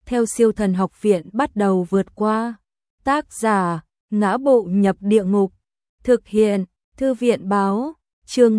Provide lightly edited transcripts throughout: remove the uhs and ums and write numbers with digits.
theo Siêu Thần Học Viện bắt đầu vượt qua. Tác giả: Ngã Bộ Nhập Địa Ngục. Thực hiện: Thư viện báo. Chương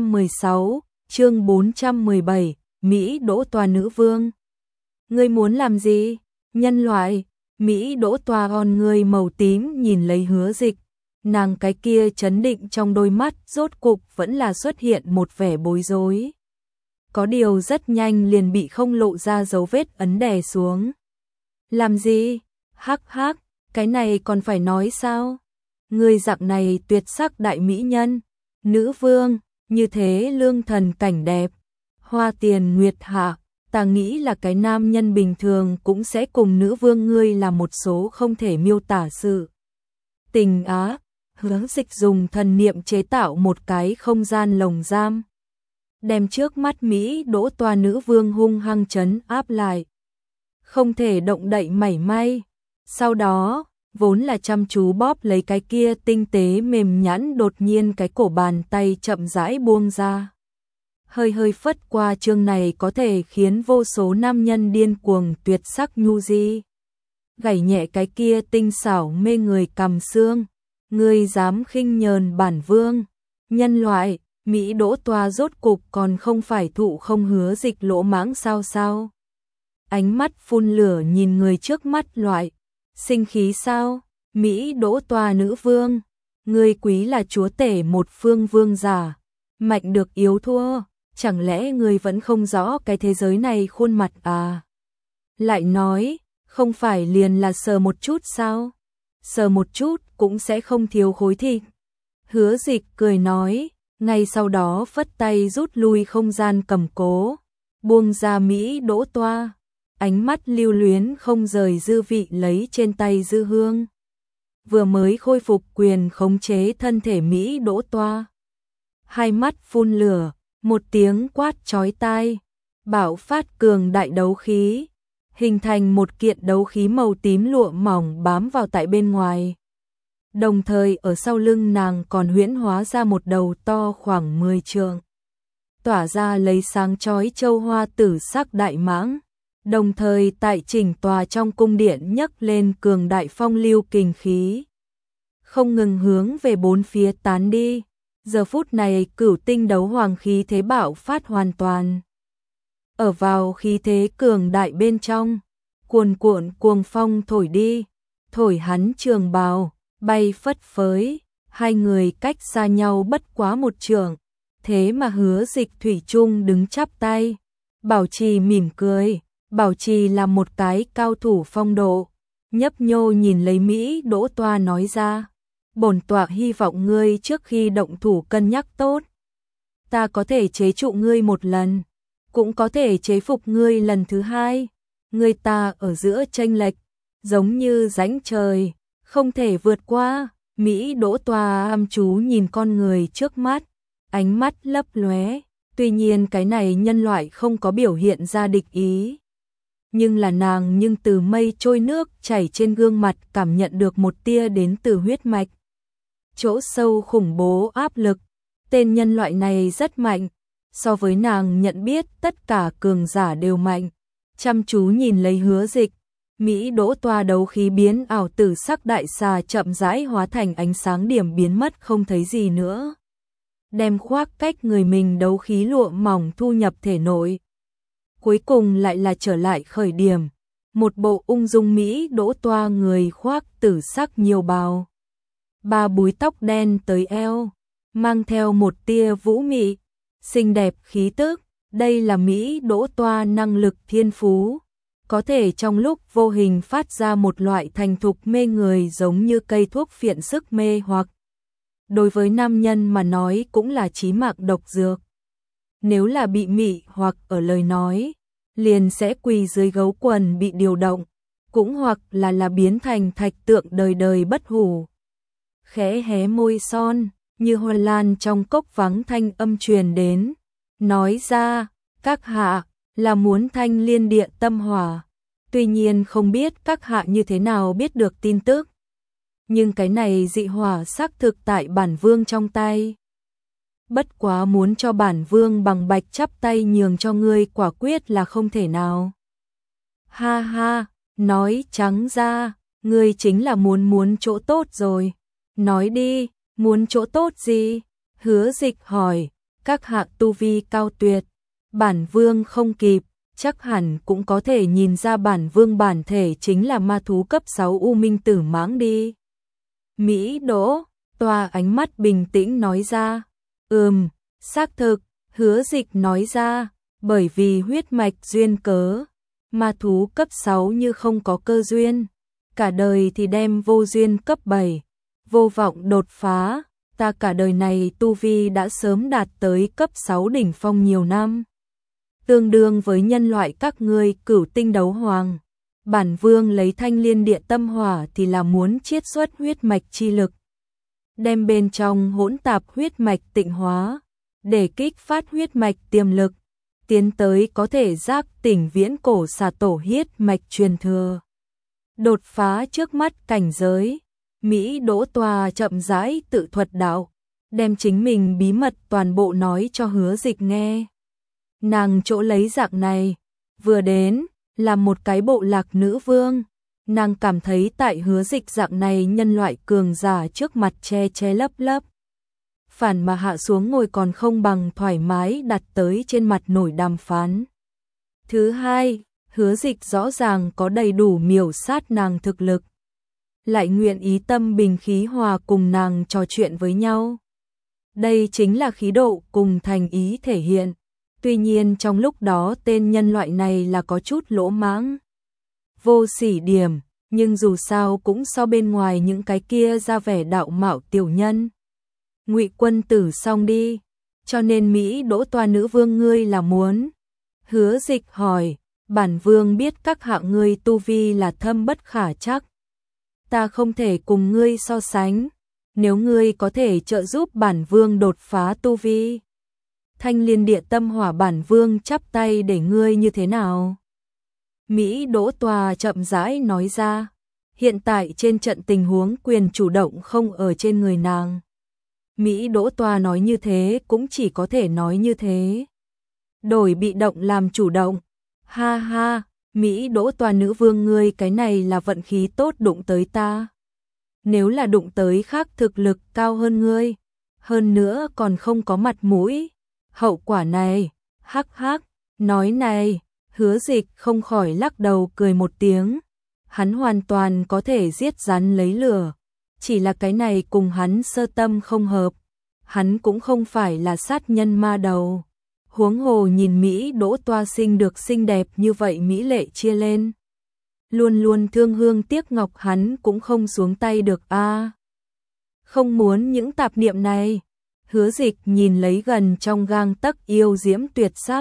416, chương 417, Mỹ Đỗ Tòa Nữ Vương. Ngươi muốn làm gì? Nhân loại. Mỹ Đỗ Tòa con người màu tím nhìn lấy Hứa Dịch. Nàng cái kia trấn định trong đôi mắt rốt cục vẫn là xuất hiện một vẻ bối rối. Có điều rất nhanh liền bị không lộ ra dấu vết ấn đè xuống. Làm gì? Hắc hắc, cái này còn phải nói sao? Người dạng này tuyệt sắc đại mỹ nhân, nữ vương, như thế lương thần cảnh đẹp, hoa tiền nguyệt hạ, ta nghĩ là cái nam nhân bình thường cũng sẽ cùng nữ vương ngươi là một số không thể miêu tả sự tình á. Hứa Dịch dùng thần niệm chế tạo một cái không gian lồng giam, đem trước mắt Mỹ Đỗ Tòa nữ vương hung hăng trấn áp lại, không thể động đậy mảy may. Sau đó, vốn là chăm chú bóp lấy cái kia tinh tế mềm nhẵn, đột nhiên cái cổ bàn tay chậm rãi buông ra. Hơi hơi phất qua chương này có thể khiến vô số nam nhân điên cuồng tuyệt sắc nhu di. Gảy nhẹ cái kia tinh xảo mê người cằm xương. Ngươi dám khinh nhờn bản vương, nhân loại. Mỹ Đỗ Tòa rốt cục còn không phải thụ không Hứa Dịch lỗ mãng sao? Ánh mắt phun lửa nhìn người trước mắt loại. Sinh khí sao? Mỹ Đỗ Tòa nữ vương, ngươi quý là chúa tể một phương vương giả, mạnh được yếu thua, chẳng lẽ ngươi vẫn không rõ cái thế giới này khuôn mặt à? Lại nói, không phải liền là sờ một chút sao? Sờ một chút cũng sẽ không thiếu khối thịt. Hứa Dịch cười nói, ngay sau đó phất tay rút lui không gian cầm cố, buông ra Mỹ Đỗ Tòa, ánh mắt lưu luyến không rời dư vị lấy trên tay dư hương. Vừa mới khôi phục quyền khống chế thân thể Mỹ Đỗ Tòa, hai mắt phun lửa, một tiếng quát chói tai, bạo phát cường đại đấu khí, hình thành một kiện đấu khí màu tím lụa mỏng bám vào tại bên ngoài. Đồng thời ở sau lưng nàng còn huyễn hóa ra một đầu to khoảng 10 trượng, tỏa ra lấy sáng chói châu hoa tử sắc đại mãng. Đồng thời tại chỉnh tòa trong cung điện nhấc lên cường đại phong lưu kình khí, không ngừng hướng về bốn phía tán đi. Giờ phút này Cửu Tinh đấu hoàng khí thế bạo phát hoàn toàn. Ở vào khí thế cường đại bên trong, cuồn cuộn cuồng phong thổi đi, thổi hắn trường bào bay phất phới, hai người cách xa nhau bất quá một trượng, thế mà Hứa Dịch thủy chung đứng chắp tay, bảo trì mỉm cười, bảo trì là một cái cao thủ phong độ, nhấp nhô nhìn lấy Mỹ Đỗ Tòa nói ra, bổn tọa hy vọng ngươi trước khi động thủ cân nhắc tốt. Ta có thể chế trụ ngươi một lần, cũng có thể chế phục ngươi lần thứ hai. Ngươi ta ở giữa chênh lệch, giống như rãnh trời, không thể vượt qua. Mỹ Đỗ Tòa am chú nhìn con người trước mắt, ánh mắt lấp lóe. Tuy nhiên cái này nhân loại không có biểu hiện ra địch ý, nhưng là nàng nhưng từ mây trôi nước chảy trên gương mặt cảm nhận được một tia đến từ huyết mạch chỗ sâu khủng bố áp lực. Tên nhân loại này rất mạnh, so với nàng nhận biết tất cả cường giả đều mạnh. Chăm chú nhìn lấy Hứa Dịch, Mỹ Đỗ Tòa đấu khí biến ảo tử sắc đại xà chậm rãi hóa thành ánh sáng điểm biến mất không thấy gì nữa, đem khoác cách người mình đấu khí lụa mỏng thu nhập thể nội. Cuối cùng lại là trở lại khởi điểm, một bộ ung dung Mỹ Đỗ Tòa người khoác tử sắc nhiều bào, ba búi tóc đen tới eo, mang theo một tia vũ mị, xinh đẹp khí tức. Đây là Mỹ Đỗ Tòa năng lực thiên phú, có thể trong lúc vô hình phát ra một loại thành thục mê người, giống như cây thuốc phiện sức mê hoặc. Đối với nam nhân mà nói cũng là chí mạng độc dược. Nếu là bị mị hoặc ở lời nói, liền sẽ quỳ dưới gấu quần bị điều động, cũng hoặc là biến thành thạch tượng đời đời bất hủ. Khẽ hé môi son, như hoa lan trong cốc vắng thanh âm truyền đến, nói ra, các hạ là muốn thanh liên địa tâm hỏa. Tuy nhiên không biết các hạ như thế nào biết được tin tức, nhưng cái này dị hỏa xác thực tại bản vương trong tay. Bất quá muốn cho bản vương bằng bạch chắp tay nhường cho ngươi quả quyết là không thể nào. Ha ha, nói trắng ra, ngươi chính là muốn chỗ tốt rồi. Nói đi, muốn chỗ tốt gì? Hứa Dịch hỏi, các hạ tu vi cao tuyệt, bản vương không kịp, chắc hẳn cũng có thể nhìn ra bản vương bản thể chính là ma thú cấp 6 U Minh Tử Mãng đi. Mỹ Đỗ, Toa ánh mắt bình tĩnh nói ra, xác thực, Hứa Dịch nói ra, bởi vì huyết mạch duyên cớ, ma thú cấp 6 như không có cơ duyên, cả đời thì đem vô duyên cấp 7, vô vọng đột phá, ta cả đời này tu vi đã sớm đạt tới cấp 6 đỉnh phong nhiều năm. Tương đương với nhân loại các ngươi cửu tinh đấu hoàng. Bản vương lấy thanh liên địa tâm hỏa thì là muốn chiết xuất huyết mạch chi lực, đem bên trong hỗn tạp huyết mạch tịnh hóa, để kích phát huyết mạch tiềm lực, tiến tới có thể giác tỉnh viễn cổ xà tổ huyết mạch truyền thừa. Đột phá trước mắt cảnh giới, Mỹ Đỗ Tòa chậm rãi tự thuật đạo, đem chính mình bí mật toàn bộ nói cho Hứa Dịch nghe. Nàng chỗ lấy dạng này, vừa đến là một cái bộ lạc nữ vương, nàng cảm thấy tại Hứa Dịch dạng này nhân loại cường giả trước mặt che che lấp lấp. Phản mà hạ xuống ngồi còn không bằng thoải mái đặt tới trên mặt nổi đàm phán. Thứ hai, Hứa Dịch rõ ràng có đầy đủ miểu sát nàng thực lực, lại nguyện ý tâm bình khí hòa cùng nàng trò chuyện với nhau. Đây chính là khí độ cùng thành ý thể hiện. Tuy nhiên trong lúc đó tên nhân loại này là có chút lỗ mãng, vô sỉ điểm, nhưng dù sao cũng so bên ngoài những cái kia ra vẻ đạo mạo tiểu nhân. Ngụy Quân Tử xong đi, cho nên Mỹ Đỗ Toa nữ vương ngươi là muốn. Hứa Dịch hỏi, bản vương biết các hạ ngươi tu vi là thâm bất khả trắc, ta không thể cùng ngươi so sánh, nếu ngươi có thể trợ giúp bản vương đột phá tu vi, thanh liên địa tâm hỏa bản vương chắp tay để ngươi như thế nào? Mỹ Đỗ Tòa chậm rãi nói ra, hiện tại trên trận tình huống quyền chủ động không ở trên người nàng. Mỹ Đỗ Tòa nói như thế cũng chỉ có thể nói như thế. Đổi bị động làm chủ động. Ha ha, Mỹ Đỗ Tòa nữ vương ngươi cái này là vận khí tốt đụng tới ta. Nếu là đụng tới khác thực lực cao hơn ngươi, hơn nữa còn không có mặt mũi. Hậu quả này, hắc hắc, nói này, Hứa Dịch không khỏi lắc đầu cười một tiếng. Hắn hoàn toàn có thể giết rắn lấy lửa, chỉ là cái này cùng hắn sơ tâm không hợp. Hắn cũng không phải là sát nhân ma đầu. Huống hồ nhìn Mỹ Đỗ Toa sinh được xinh đẹp như vậy mỹ lệ chia lên. Luôn luôn thương hương tiếc ngọc hắn cũng không xuống tay được a. Không muốn những tạp niệm này. Hứa Dịch nhìn lấy gần trong gang tấc yêu diễm tuyệt sắc.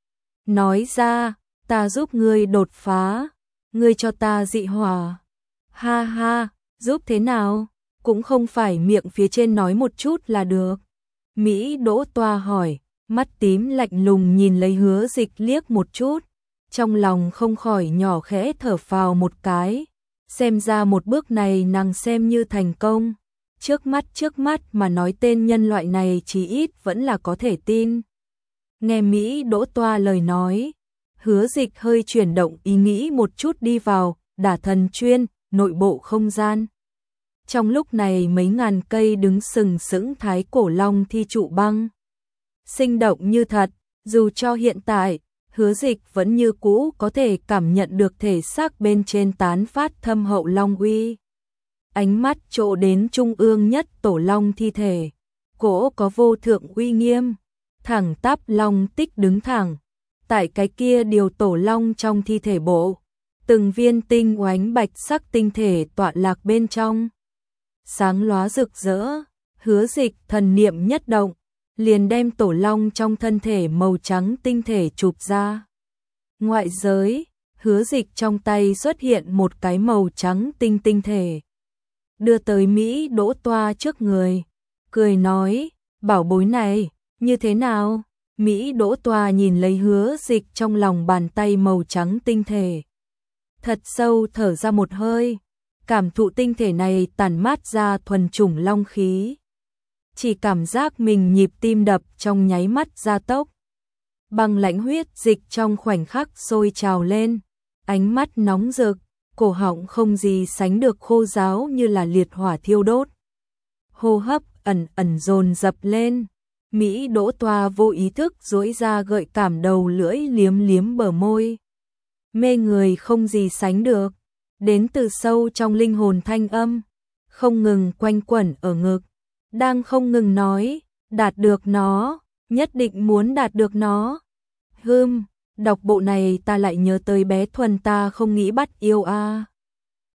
Nói ra, ta giúp ngươi đột phá, ngươi cho ta dị hỏa. Ha ha, giúp thế nào? Cũng không phải miệng phía trên nói một chút là được. Mỹ Đỗ Toa hỏi, mắt tím lạnh lùng nhìn lấy Hứa Dịch liếc một chút. Trong lòng không khỏi nhỏ khẽ thở phào một cái. Xem ra một bước này nàng xem như thành công. Trước mắt mà nói tên nhân loại này chí ít vẫn là có thể tin. Nghe Mỹ Đỗ Toa lời nói, Hứa Dịch hơi chuyển động ý nghĩ một chút đi vào Đả Thần Chuyên, nội bộ không gian. Trong lúc này mấy ngàn cây đứng sừng sững thái cổ long thi trụ băng. Sinh động như thật, dù cho hiện tại, Hứa Dịch vẫn như cũ có thể cảm nhận được thể xác bên trên tán phát thâm hậu long uy. Ánh mắt chỗ đến trung ương nhất tổ long thi thể, cỗ có vô thượng uy nghiêm, thẳng tắp long tích đứng thẳng. Tại cái kia điều tổ long trong thi thể bộ, từng viên tinh oánh bạch sắc tinh thể tọa lạc bên trong. Sáng lóa rực rỡ, Hứa Dịch thần niệm nhất động, liền đem tổ long trong thân thể màu trắng tinh thể chụp ra. Ngoại giới, Hứa Dịch trong tay xuất hiện một cái màu trắng tinh thể. Đưa tới Mỹ Đỗ Toa trước người, cười nói, bảo bối này, như thế nào? Mỹ Đỗ Toa nhìn lấy Hứa Dịch trong lòng bàn tay màu trắng tinh thể. Thật sâu thở ra một hơi, cảm thụ tinh thể này tản mát ra thuần chủng long khí. Chỉ cảm giác mình nhịp tim đập trong nháy mắt gia tốc. Băng lãnh huyết dịch trong khoảnh khắc sôi trào lên, ánh mắt nóng rực, cổ họng không gì sánh được khô ráo như là liệt hỏa thiêu đốt. Hô hấp ẩn ẩn dồn dập lên. Mỹ Đỗ Toa vô ý thức duỗi ra gợi cảm đầu lưỡi liếm liếm bờ môi. Mê người không gì sánh được, đến từ sâu trong linh hồn thanh âm, không ngừng quanh quẩn ở ngực, đang không ngừng nói, đạt được nó, nhất định muốn đạt được nó. Đọc bộ này ta lại nhớ tới bé Thuần ta không nghĩ bắt yêu a.